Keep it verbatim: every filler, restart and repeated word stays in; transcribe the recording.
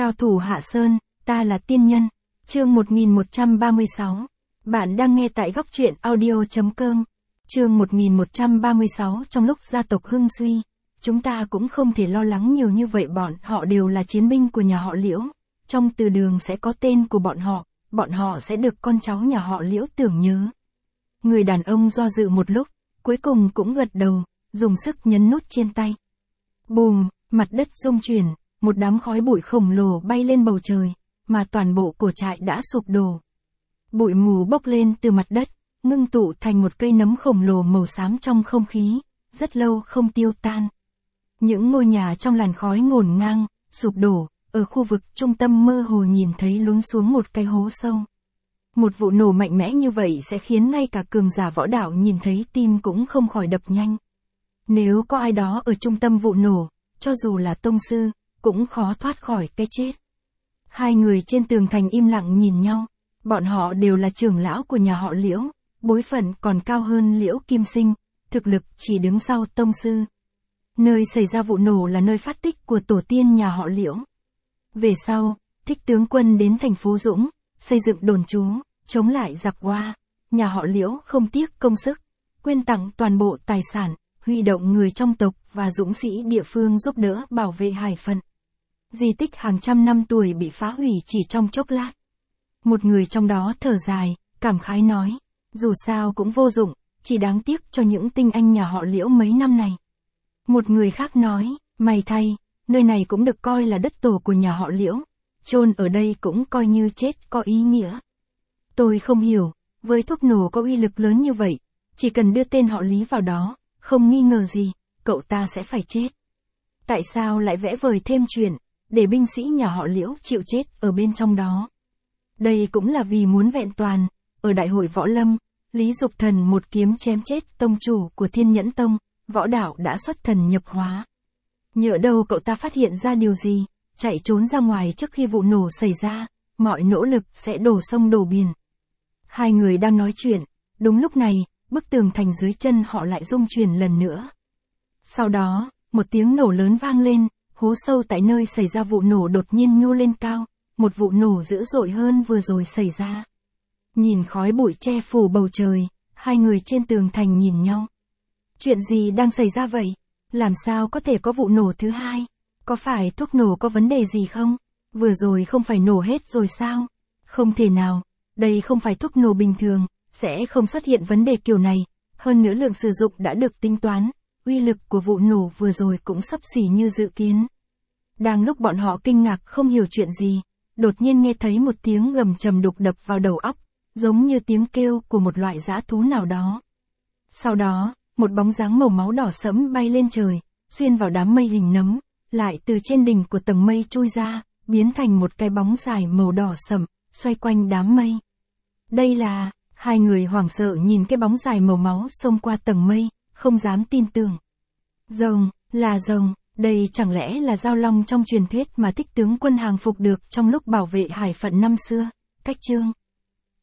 Cao thủ Hạ Sơn, ta là tiên nhân. Chương một nghìn một trăm ba mươi sáu. Bạn đang nghe tại góc truyện audio.com. Chương một nghìn một trăm ba mươi sáu. Trong lúc gia tộc hưng suy, chúng ta cũng không thể lo lắng nhiều như vậy, bọn họ đều là chiến binh của nhà họ Liễu. Trong từ đường sẽ có tên của bọn họ, bọn họ sẽ được con cháu nhà họ Liễu tưởng nhớ. Người đàn ông do dự một lúc, cuối cùng cũng gật đầu, dùng sức nhấn nút trên tay. Bùm, mặt đất rung chuyển, một đám khói bụi khổng lồ bay lên bầu trời, mà toàn bộ cổ trại đã sụp đổ. Bụi mù bốc lên từ mặt đất, ngưng tụ thành một cây nấm khổng lồ màu xám trong không khí, rất lâu không tiêu tan. Những ngôi nhà trong làn khói ngổn ngang, sụp đổ, ở khu vực trung tâm mơ hồ nhìn thấy lún xuống một cái hố sâu. Một vụ nổ mạnh mẽ như vậy sẽ khiến ngay cả cường giả võ đạo nhìn thấy tim cũng không khỏi đập nhanh. Nếu có ai đó ở trung tâm vụ nổ, cho dù là tông sư, cũng khó thoát khỏi cái chết. Hai người trên tường thành im lặng nhìn nhau, bọn họ đều là trưởng lão của nhà họ Liễu, bối phận còn cao hơn Liễu Kim Sinh, thực lực chỉ đứng sau tông sư. Nơi xảy ra vụ nổ là nơi phát tích của tổ tiên nhà họ Liễu. Về sau, Thích tướng quân đến thành phố Dũng, xây dựng đồn trú, chống lại giặc Hoa. Nhà họ Liễu không tiếc công sức, quyên tặng toàn bộ tài sản, huy động người trong tộc và dũng sĩ địa phương giúp đỡ bảo vệ hải phận. Di tích hàng trăm năm tuổi bị phá hủy chỉ trong chốc lát. Một người trong đó thở dài, cảm khái nói, dù sao cũng vô dụng, chỉ đáng tiếc cho những tinh anh nhà họ Liễu mấy năm này. Một người khác nói, may thay, nơi này cũng được coi là đất tổ của nhà họ Liễu, chôn ở đây cũng coi như chết có ý nghĩa. Tôi không hiểu, với thuốc nổ có uy lực lớn như vậy, chỉ cần đưa tên họ Lý vào đó, không nghi ngờ gì, cậu ta sẽ phải chết. Tại sao lại vẽ vời thêm chuyện, để binh sĩ nhà họ Liễu chịu chết ở bên trong đó? Đây cũng là vì muốn vẹn toàn. Ở đại hội võ lâm, Lý Dục Thần một kiếm chém chết tông chủ của Thiên Nhẫn Tông, võ đạo đã xuất thần nhập hóa. Nhỡ đâu cậu ta phát hiện ra điều gì, chạy trốn ra ngoài trước khi vụ nổ xảy ra, mọi nỗ lực sẽ đổ sông đổ biển. Hai người đang nói chuyện, đúng lúc này, bức tường thành dưới chân họ lại rung chuyển lần nữa. Sau đó, một tiếng nổ lớn vang lên, hố sâu tại nơi xảy ra vụ nổ đột nhiên nhô lên cao, một vụ nổ dữ dội hơn vừa rồi xảy ra. Nhìn khói bụi che phủ bầu trời, hai người trên tường thành nhìn nhau. Chuyện gì đang xảy ra vậy? Làm sao có thể có vụ nổ thứ hai? Có phải thuốc nổ có vấn đề gì không? Vừa rồi không phải nổ hết rồi sao? Không thể nào, đây không phải thuốc nổ bình thường, sẽ không xuất hiện vấn đề kiểu này. Hơn nữa lượng sử dụng đã được tính toán, uy lực của vụ nổ vừa rồi cũng xấp xỉ như dự kiến. Đang lúc bọn họ kinh ngạc không hiểu chuyện gì, đột nhiên nghe thấy một tiếng gầm trầm đục đập vào đầu óc, giống như tiếng kêu của một loại dã thú nào đó. Sau đó, một bóng dáng màu máu đỏ sẫm bay lên trời, xuyên vào đám mây hình nấm, lại từ trên đỉnh của tầng mây chui ra, biến thành một cái bóng dài màu đỏ sẫm, xoay quanh đám mây. Đây là, hai người hoảng sợ nhìn cái bóng dài màu máu xông qua tầng mây, không dám tin tưởng. Rồng, là rồng, đây chẳng lẽ là Giao Long trong truyền thuyết mà Thích tướng quân hàng phục được trong lúc bảo vệ hải phận năm xưa? Cách chương